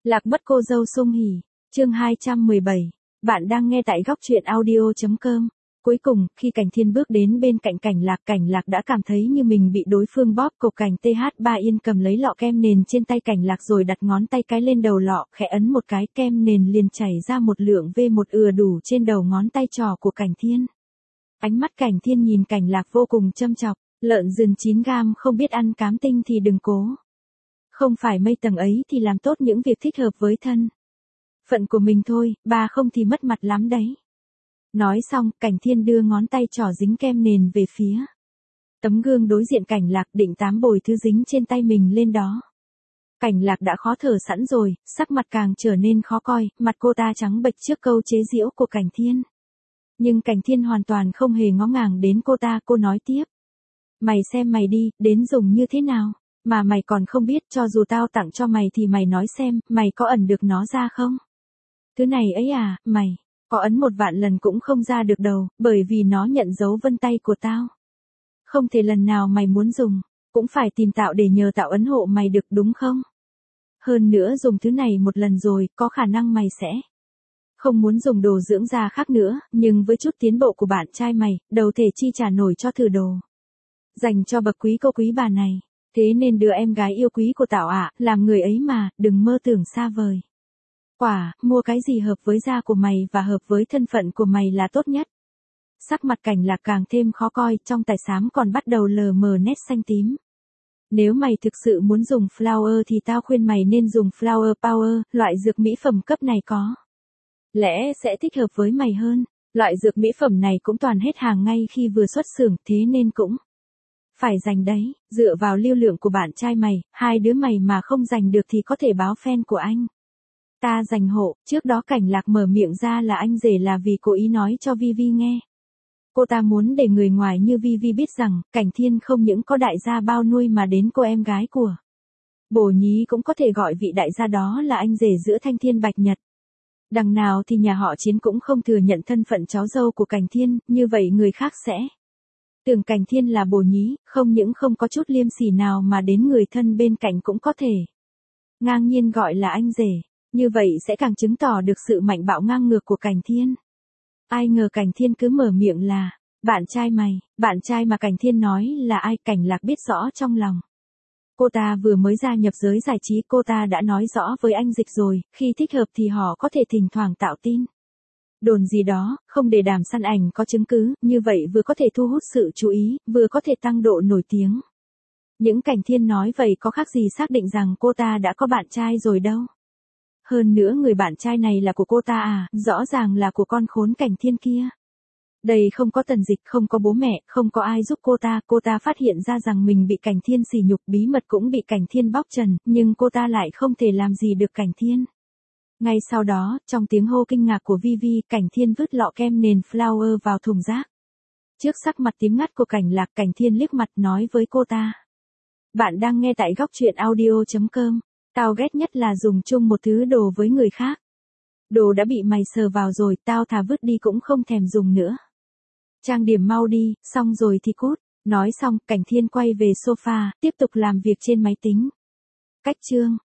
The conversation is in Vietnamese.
Lạc mất cô dâu Sung Hỉ, chương 217. Bạn đang nghe tại góc truyện audio.com. Cuối cùng, khi Cảnh Thiên bước đến bên cạnh Cảnh Lạc đã cảm thấy như mình bị đối phương bóp cộc. Cảnh TH3 Yên cầm lấy lọ kem nền trên tay Cảnh Lạc rồi đặt ngón tay cái lên đầu lọ, khẽ ấn một cái, kem nền liền chảy ra một lượng V1 ừa đủ trên đầu ngón tay trỏ của Cảnh Thiên. Ánh mắt Cảnh Thiên nhìn Cảnh Lạc vô cùng châm chọc, lợn rừng 9 gam không biết ăn cám tinh thì đừng cố. Không phải mây tầng ấy thì làm tốt những việc thích hợp với thân phận của mình thôi, ba không thì mất mặt lắm đấy. Nói xong, Cảnh Thiên đưa ngón tay trỏ dính kem nền về phía tấm gương đối diện Cảnh Lạc, định tám bồi thứ dính trên tay mình lên đó. Cảnh Lạc đã khó thở sẵn rồi, sắc mặt càng trở nên khó coi, mặt cô ta trắng bệch trước câu chế giễu của Cảnh Thiên. Nhưng Cảnh Thiên hoàn toàn không hề ngó ngàng đến cô ta, cô nói tiếp. Mày xem mày đi, đến dùng như thế nào? Mà mày còn không biết, cho dù tao tặng cho mày thì mày nói xem, mày có ẩn được nó ra không? Thứ này ấy à, mày, có ấn 1 vạn lần cũng không ra được đâu, bởi vì nó nhận dấu vân tay của tao. Không thể lần nào mày muốn dùng, cũng phải tìm Tạo để nhờ Tạo ấn hộ mày được đúng không? Hơn nữa dùng thứ này một lần rồi, có khả năng mày sẽ không muốn dùng đồ dưỡng da khác nữa, nhưng với chút tiến bộ của bạn trai mày, đâu thể chi trả nổi cho thử đồ dành cho bậc quý cô quý bà này. Thế nên đưa em gái yêu quý của Tạo ạ, làm người ấy mà, đừng mơ tưởng xa vời. Quả, mua cái gì hợp với da của mày và hợp với thân phận của mày là tốt nhất. Sắc mặt Cảnh Lạc càng thêm khó coi, trong tài xám còn bắt đầu lờ mờ nét xanh tím. Nếu mày thực sự muốn dùng Flower thì tao khuyên mày nên dùng Flower Power, loại dược mỹ phẩm cấp này có lẽ sẽ thích hợp với mày hơn. Loại dược mỹ phẩm này cũng toàn hết hàng ngay khi vừa xuất xưởng, thế nên cũng phải giành đấy, dựa vào lưu lượng của bạn trai mày, hai đứa mày mà không giành được thì có thể báo fan của anh ta giành hộ. Trước đó Cảnh Lạc mở miệng ra là anh rể là vì cố ý nói cho Vivi nghe. Cô ta muốn để người ngoài như Vivi biết rằng, Cảnh Thiên không những có đại gia bao nuôi mà đến cô em gái của Bồ Nhí cũng có thể gọi vị đại gia đó là anh rể giữa Thanh Thiên Bạch Nhật. Đằng nào thì nhà họ Chiến cũng không thừa nhận thân phận cháu dâu của Cảnh Thiên, như vậy người khác sẽ tưởng Cảnh Thiên là Bồ Nhí, không những không có chút liêm sỉ nào mà đến người thân bên cạnh cũng có thể ngang nhiên gọi là anh rể. Như vậy sẽ càng chứng tỏ được sự mạnh bạo ngang ngược của Cảnh Thiên. Ai ngờ Cảnh Thiên cứ mở miệng là, bạn trai mày, bạn trai mà Cảnh Thiên nói là ai? Cảnh Lạc biết rõ trong lòng. Cô ta vừa mới gia nhập giới giải trí, cô ta đã nói rõ với anh Dịch rồi, khi thích hợp thì họ có thể thỉnh thoảng tạo tin đồn gì đó, không để đàm săn ảnh có chứng cứ, như vậy vừa có thể thu hút sự chú ý, vừa có thể tăng độ nổi tiếng. Những Cảnh Thiên nói vậy có khác gì xác định rằng cô ta đã có bạn trai rồi đâu. Hơn nữa người bạn trai này là của cô ta à, rõ ràng là của con khốn Cảnh Thiên kia. Đây không có Tần Dịch, không có bố mẹ, không có ai giúp cô ta phát hiện ra rằng mình bị Cảnh Thiên sỉ nhục, bí mật cũng bị Cảnh Thiên bóc trần, nhưng cô ta lại không thể làm gì được Cảnh Thiên. Ngay sau đó, trong tiếng hô kinh ngạc của Vivi, Cảnh Thiên vứt lọ kem nền Flower vào thùng rác. Trước sắc mặt tím ngắt của Cảnh Lạc, Cảnh Thiên liếc mặt nói với cô ta. Bạn đang nghe tại góc truyện audio.com. Tao ghét nhất là dùng chung một thứ đồ với người khác. Đồ đã bị mày sờ vào rồi, tao thà vứt đi cũng không thèm dùng nữa. Trang điểm mau đi, xong rồi thì cút. Nói xong, Cảnh Thiên quay về sofa, tiếp tục làm việc trên máy tính. Cách chương